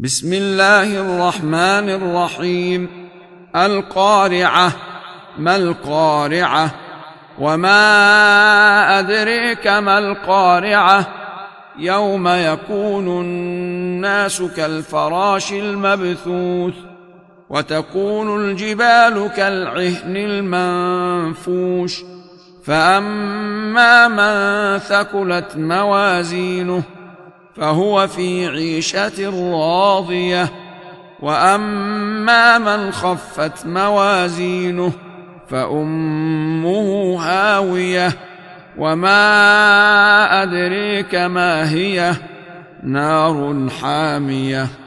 بسم الله الرحمن الرحيم. القارعة. ما القارعة؟ وما أدريك ما القارعة؟ يوم يكون الناس كالفراش المبثوث وتكون الجبال كالعهن المنفوش فأما من ثقلت موازينه فهو في عيشة راضية وأما من خفت موازينه فأمه هاوية وما أدريك ما هي نار حامية.